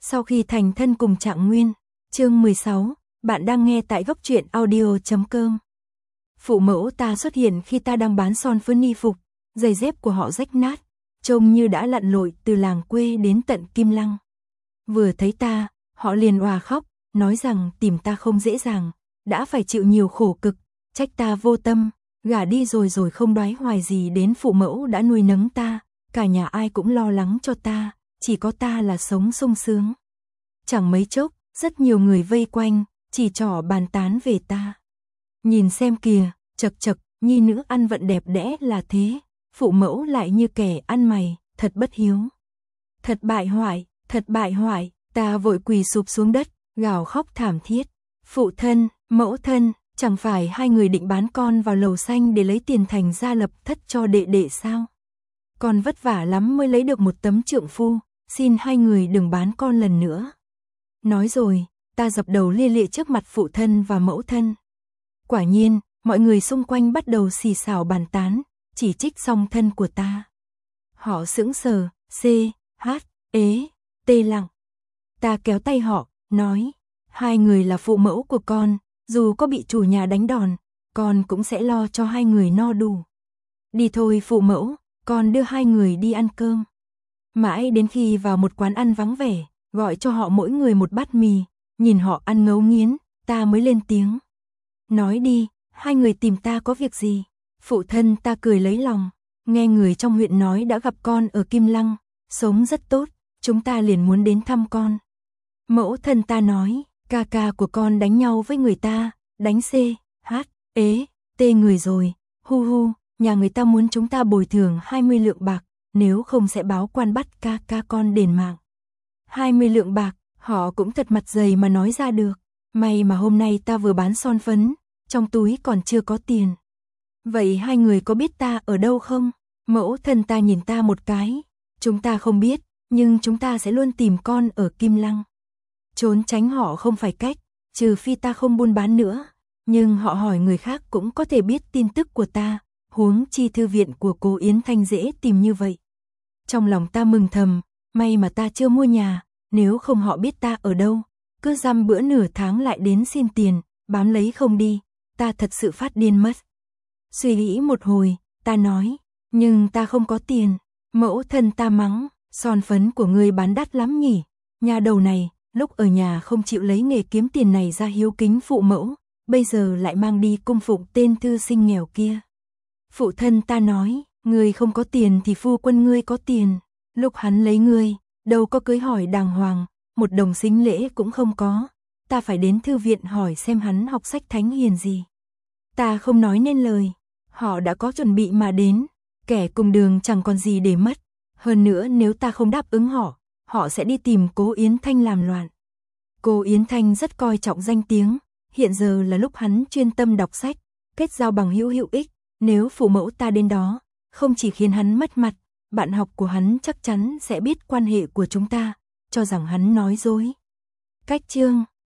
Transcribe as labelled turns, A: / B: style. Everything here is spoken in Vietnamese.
A: Sau khi thành thân cùng Trạng Nguyên, chương 16, bạn đang nghe tại góc truyện audio.com. Phụ mẫu ta xuất hiện khi ta đang bán son phấn y phục, giày dép của họ rách nát, trông như đã lặn lội từ làng quê đến tận Kim Lăng. Vừa thấy ta, họ liền òa khóc, nói rằng tìm ta không dễ dàng, đã phải chịu nhiều khổ cực, trách ta vô tâm, gả đi rồi không đoái hoài gì đến phụ mẫu đã nuôi nấng ta, cả nhà ai cũng lo lắng cho ta, chỉ có ta là sống sung sướng. Chẳng mấy chốc, rất nhiều người vây quanh, chỉ trỏ bàn tán về ta. Nhìn xem kìa, chật chật, nhi nữ ăn vận đẹp đẽ là thế, phụ mẫu lại như kẻ ăn mày, thật bất hiếu. Thật bại hoại, ta vội quỳ sụp xuống đất, gào khóc thảm thiết. Phụ thân, mẫu thân, chẳng phải hai người định bán con vào lầu xanh để lấy tiền thành gia lập thất cho đệ đệ sao? Con vất vả lắm mới lấy được một tấm trượng phu, xin hai người đừng bán con lần nữa. Nói rồi, ta dập đầu lia lịa trước mặt phụ thân và mẫu thân. Quả nhiên, mọi người xung quanh bắt đầu xì xào bàn tán, chỉ trích song thân của ta. Họ sững sờ, tê lặng. Ta kéo tay họ, nói, hai người là phụ mẫu của con, dù có bị chủ nhà đánh đòn, con cũng sẽ lo cho hai người no đủ. Đi thôi phụ mẫu, con đưa hai người đi ăn cơm. Mãi đến khi vào một quán ăn vắng vẻ, gọi cho họ mỗi người một bát mì, nhìn họ ăn ngấu nghiến, ta mới lên tiếng. Nói đi, hai người tìm ta có việc gì? Phụ thân ta cười lấy lòng, nghe người trong huyện nói đã gặp con ở Kim Lăng, sống rất tốt, chúng ta liền muốn đến thăm con. Mẫu thân ta nói, ca ca của con đánh nhau với người ta, đánh tê người rồi, nhà người ta muốn chúng ta bồi thường 20 lượng bạc, nếu không sẽ báo quan bắt ca ca con đền mạng. 20 lượng bạc, họ cũng thật mặt dày mà nói ra được, may mà hôm nay ta vừa bán son phấn, trong túi còn chưa có tiền. Vậy hai người có biết ta ở đâu không? Mẫu thân ta nhìn ta một cái, chúng ta không biết, nhưng chúng ta sẽ luôn tìm con ở Kim Lăng. Trốn tránh họ không phải cách, trừ phi ta không buôn bán nữa, nhưng họ hỏi người khác cũng có thể biết tin tức của ta, huống chi thư viện của cô Yến Thanh dễ tìm như vậy. Trong lòng ta mừng thầm, may mà ta chưa mua nhà, nếu không họ biết ta ở đâu, cứ dăm bữa nửa tháng lại đến xin tiền, bám lấy không đi, ta thật sự phát điên mất. Suy nghĩ một hồi, ta nói, nhưng ta không có tiền. Mẫu thân ta mắng, son phấn của ngươi bán đắt lắm nhỉ, nhà đầu này, lúc ở nhà không chịu lấy nghề kiếm tiền này ra hiếu kính phụ mẫu, bây giờ lại mang đi cung phụng tên thư sinh nghèo kia. Phụ thân ta nói, ngươi không có tiền thì phu quân ngươi có tiền, lúc hắn lấy ngươi, đâu có cưới hỏi đàng hoàng, một đồng sính lễ cũng không có, ta phải đến thư viện hỏi xem hắn học sách thánh hiền gì. Ta không nói nên lời, họ đã có chuẩn bị mà đến, kẻ cùng đường chẳng còn gì để mất, hơn nữa nếu ta không đáp ứng họ sẽ đi tìm cố Yến Thanh làm loạn. Cô Yến Thanh rất coi trọng danh tiếng, hiện giờ là lúc hắn chuyên tâm đọc sách, kết giao bằng hữu ích, nếu phụ mẫu ta đến đó, không chỉ khiến hắn mất mặt, bạn học của hắn chắc chắn sẽ biết quan hệ của chúng ta, cho rằng hắn nói dối. Cách chương